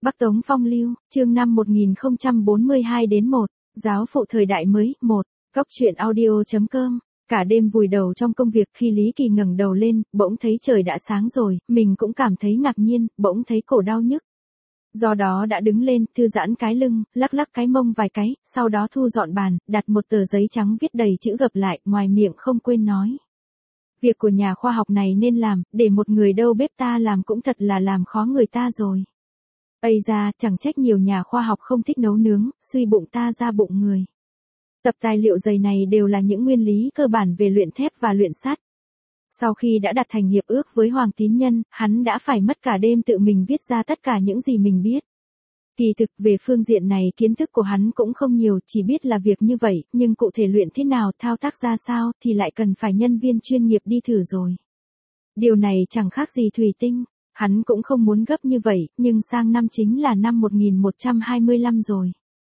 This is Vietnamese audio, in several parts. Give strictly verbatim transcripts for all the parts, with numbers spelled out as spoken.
Bắc Tống Phong Lưu, chương năm một nghìn không trăm bốn mươi hai đến một, giáo phụ thời đại mới, một, góc truyện audio.com. Cả đêm vùi đầu trong công việc, khi Lý Kỳ ngẩng đầu lên, bỗng thấy trời đã sáng rồi, mình cũng cảm thấy ngạc nhiên, bỗng thấy cổ đau nhức. Do đó đã đứng lên, thư giãn cái lưng, lắc lắc cái mông vài cái, sau đó thu dọn bàn, đặt một tờ giấy trắng viết đầy chữ gập lại, ngoài miệng không quên nói. Việc của nhà khoa học này nên làm, để một người đâu bếp ta làm cũng thật là làm khó người ta rồi. Ây ra, chẳng trách nhiều nhà khoa học không thích nấu nướng, suy bụng ta ra bụng người. Tập tài liệu dày này đều là những nguyên lý cơ bản về luyện thép và luyện sắt. Sau khi đã đặt thành hiệp ước với Hoàng Tín Nhân, hắn đã phải mất cả đêm tự mình viết ra tất cả những gì mình biết. Kỳ thực về phương diện này kiến thức của hắn cũng không nhiều, chỉ biết là việc như vậy, nhưng cụ thể luyện thế nào, thao tác ra sao thì lại cần phải nhân viên chuyên nghiệp đi thử rồi. Điều này chẳng khác gì thủy tinh. Hắn cũng không muốn gấp như vậy, nhưng sang năm chính là năm một nghìn một trăm hai mươi lăm rồi.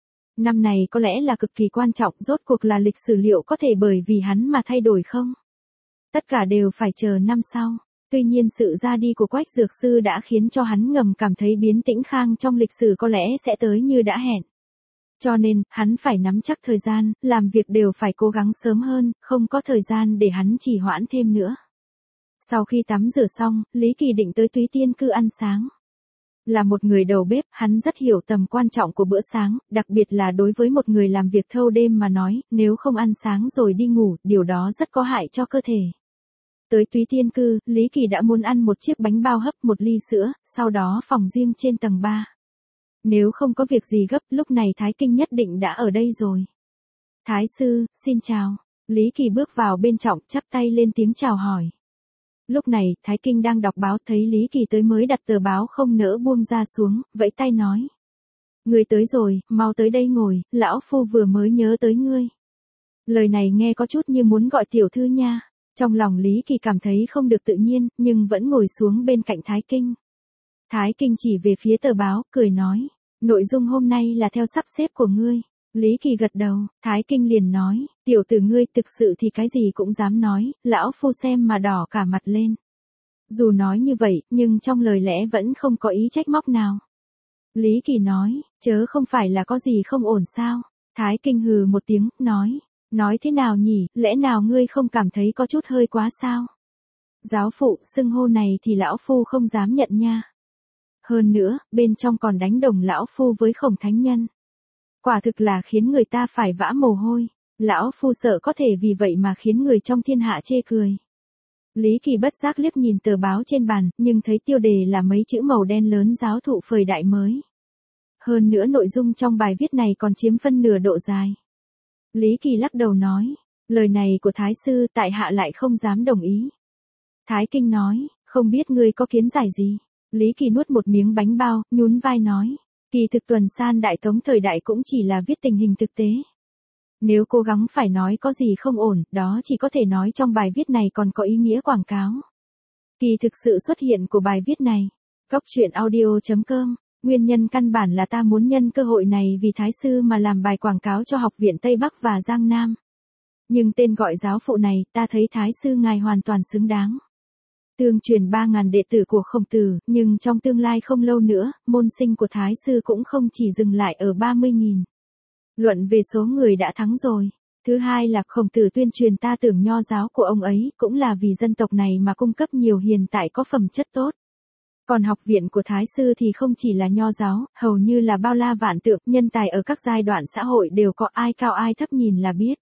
Năm này có lẽ là cực kỳ quan trọng, rốt cuộc là lịch sử liệu có thể bởi vì hắn mà thay đổi không? Tất cả đều phải chờ năm sau. Tuy nhiên sự ra đi của Quách Dược Sư đã khiến cho hắn ngầm cảm thấy biến tĩnh khang trong lịch sử có lẽ sẽ tới như đã hẹn. Cho nên, hắn phải nắm chắc thời gian, làm việc đều phải cố gắng sớm hơn, không có thời gian để hắn trì hoãn thêm nữa. Sau khi tắm rửa xong, Lý Kỳ định tới Túy Tiên Cư ăn sáng. Là một người đầu bếp, hắn rất hiểu tầm quan trọng của bữa sáng, đặc biệt là đối với một người làm việc thâu đêm mà nói, nếu không ăn sáng rồi đi ngủ, điều đó rất có hại cho cơ thể. Tới Túy Tiên Cư, Lý Kỳ đã muốn ăn một chiếc bánh bao hấp, một ly sữa, sau đó phòng riêng trên tầng ba. Nếu không có việc gì gấp, lúc này Thái Kinh nhất định đã ở đây rồi. Thái sư, xin chào. Lý Kỳ bước vào bên trong, chắp tay lên tiếng chào hỏi. Lúc này, Thái Kinh đang đọc báo, thấy Lý Kỳ tới mới đặt tờ báo không nỡ buông ra xuống, vẫy tay nói. Ngươi tới rồi, mau tới đây ngồi, lão phu vừa mới nhớ tới ngươi. Lời này nghe có chút như muốn gọi tiểu thư nha. Trong lòng Lý Kỳ cảm thấy không được tự nhiên, nhưng vẫn ngồi xuống bên cạnh Thái Kinh. Thái Kinh chỉ về phía tờ báo, cười nói. Nội dung hôm nay là theo sắp xếp của ngươi. Lý Kỳ gật đầu, Thái Kinh liền nói, tiểu tử ngươi thực sự thì cái gì cũng dám nói, lão phu xem mà đỏ cả mặt lên. Dù nói như vậy, nhưng trong lời lẽ vẫn không có ý trách móc nào. Lý Kỳ nói, chớ không phải là có gì không ổn sao? Thái Kinh hừ một tiếng, nói, nói thế nào nhỉ, lẽ nào ngươi không cảm thấy có chút hơi quá sao? Giáo phụ, xưng hô này thì lão phu không dám nhận nha. Hơn nữa, bên trong còn đánh đồng lão phu với Khổng Thánh Nhân. Quả thực là khiến người ta phải vã mồ hôi, lão phu sợ có thể vì vậy mà khiến người trong thiên hạ chê cười. Lý Kỳ bất giác liếc nhìn tờ báo trên bàn, nhưng thấy tiêu đề là mấy chữ màu đen lớn giáo thụ thời đại mới. Hơn nữa nội dung trong bài viết này còn chiếm phân nửa độ dài. Lý Kỳ lắc đầu nói, lời này của Thái sư tại hạ lại không dám đồng ý. Thái Kinh nói, không biết ngươi có kiến giải gì. Lý Kỳ nuốt một miếng bánh bao, nhún vai nói. Kỳ thực tuần san đại tống thời đại cũng chỉ là viết tình hình thực tế. Nếu cố gắng phải nói có gì không ổn, đó chỉ có thể nói trong bài viết này còn có ý nghĩa quảng cáo. Kỳ thực sự xuất hiện của bài viết này, góc truyện audio.com, nguyên nhân căn bản là ta muốn nhân cơ hội này vì Thái sư mà làm bài quảng cáo cho học viện Tây Bắc và Giang Nam. Nhưng tên gọi giáo phụ này, ta thấy Thái sư ngài hoàn toàn xứng đáng. Tương truyền ba ngàn đệ tử của Khổng Tử, nhưng trong tương lai không lâu nữa, môn sinh của Thái sư cũng không chỉ dừng lại ở ba mươi nghìn. Luận về số người đã thắng rồi. Thứ hai là Khổng Tử tuyên truyền ta tưởng nho giáo của ông ấy cũng là vì dân tộc này mà cung cấp nhiều hiền tài có phẩm chất tốt. Còn học viện của Thái sư thì không chỉ là nho giáo, hầu như là bao la vạn tượng, nhân tài ở các giai đoạn xã hội đều có, ai cao ai thấp nhìn là biết.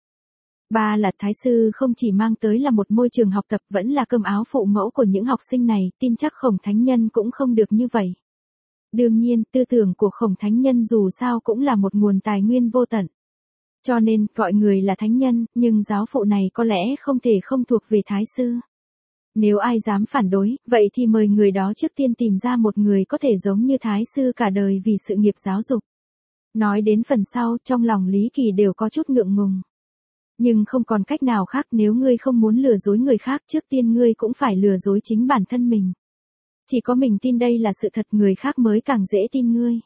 Ba là Thái sư không chỉ mang tới là một môi trường học tập, vẫn là cơm áo phụ mẫu của những học sinh này, tin chắc Khổng Thánh Nhân cũng không được như vậy. Đương nhiên, tư tưởng của Khổng Thánh Nhân dù sao cũng là một nguồn tài nguyên vô tận. Cho nên, gọi người là thánh nhân, nhưng giáo phụ này có lẽ không thể không thuộc về Thái sư. Nếu ai dám phản đối, vậy thì mời người đó trước tiên tìm ra một người có thể giống như Thái sư cả đời vì sự nghiệp giáo dục. Nói đến phần sau, trong lòng Lý Kỳ đều có chút ngượng ngùng. Nhưng không còn cách nào khác, nếu ngươi không muốn lừa dối người khác, trước tiên ngươi cũng phải lừa dối chính bản thân mình. Chỉ có mình tin đây là sự thật, người khác mới càng dễ tin ngươi.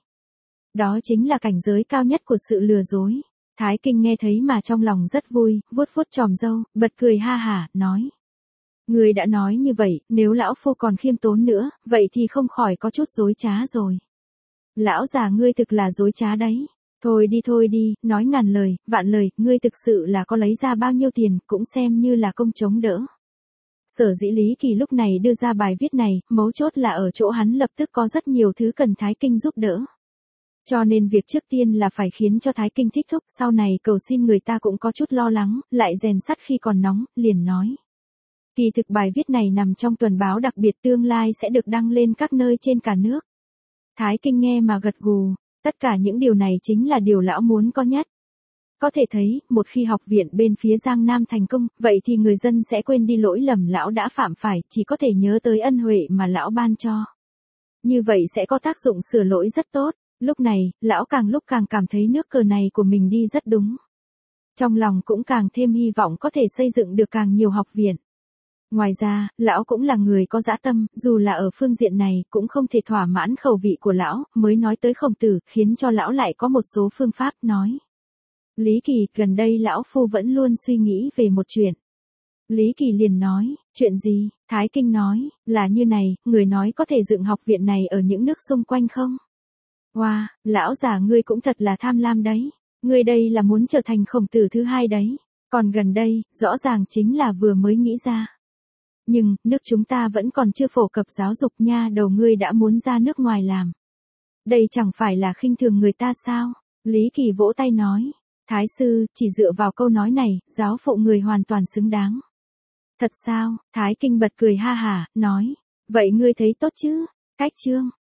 Đó chính là cảnh giới cao nhất của sự lừa dối. Thái Kinh nghe thấy mà trong lòng rất vui, vuốt vuốt chòm râu, bật cười ha hả, nói. Ngươi đã nói như vậy, nếu lão phu còn khiêm tốn nữa, vậy thì không khỏi có chút dối trá rồi. Lão già ngươi thực là dối trá đấy. Thôi đi thôi đi, nói ngàn lời, vạn lời, ngươi thực sự là có lấy ra bao nhiêu tiền, cũng xem như là công chống đỡ. Sở dĩ Lý Kỳ lúc này đưa ra bài viết này, mấu chốt là ở chỗ hắn lập tức có rất nhiều thứ cần Thái Kinh giúp đỡ. Cho nên việc trước tiên là phải khiến cho Thái Kinh thích thúc, sau này cầu xin người ta cũng có chút lo lắng, lại rèn sắt khi còn nóng, liền nói. Kỳ thực bài viết này nằm trong tuần báo đặc biệt tương lai sẽ được đăng lên các nơi trên cả nước. Thái Kinh nghe mà gật gù, tất cả những điều này chính là điều lão muốn có nhất. Có thể thấy, một khi học viện bên phía Giang Nam thành công, vậy thì người dân sẽ quên đi lỗi lầm lão đã phạm phải, chỉ có thể nhớ tới ân huệ mà lão ban cho. Như vậy sẽ có tác dụng sửa lỗi rất tốt. Lúc này, lão càng lúc càng cảm thấy nước cờ này của mình đi rất đúng. Trong lòng cũng càng thêm hy vọng có thể xây dựng được càng nhiều học viện. Ngoài ra, lão cũng là người có dã tâm, dù là ở phương diện này cũng không thể thỏa mãn khẩu vị của lão, mới nói tới Khổng Tử, khiến cho lão lại có một số phương pháp nói. Lý Kỳ, gần đây lão phu vẫn luôn suy nghĩ về một chuyện. Lý Kỳ liền nói, chuyện gì? Thái Kinh nói, là như này, người nói có thể dựng học viện này ở những nước xung quanh không? Wow, lão già ngươi cũng thật là tham lam đấy. Ngươi đây là muốn trở thành Khổng Tử thứ hai đấy. Còn gần đây, rõ ràng chính là vừa mới nghĩ ra. Nhưng, nước chúng ta vẫn còn chưa phổ cập giáo dục nha, đầu ngươi đã muốn ra nước ngoài làm. Đây chẳng phải là khinh thường người ta sao? Lý Kỳ vỗ tay nói. Thái sư, chỉ dựa vào câu nói này, giáo phụ người hoàn toàn xứng đáng. Thật sao? Thái Kinh bật cười ha hả, nói. Vậy ngươi thấy tốt chứ? Cách chương.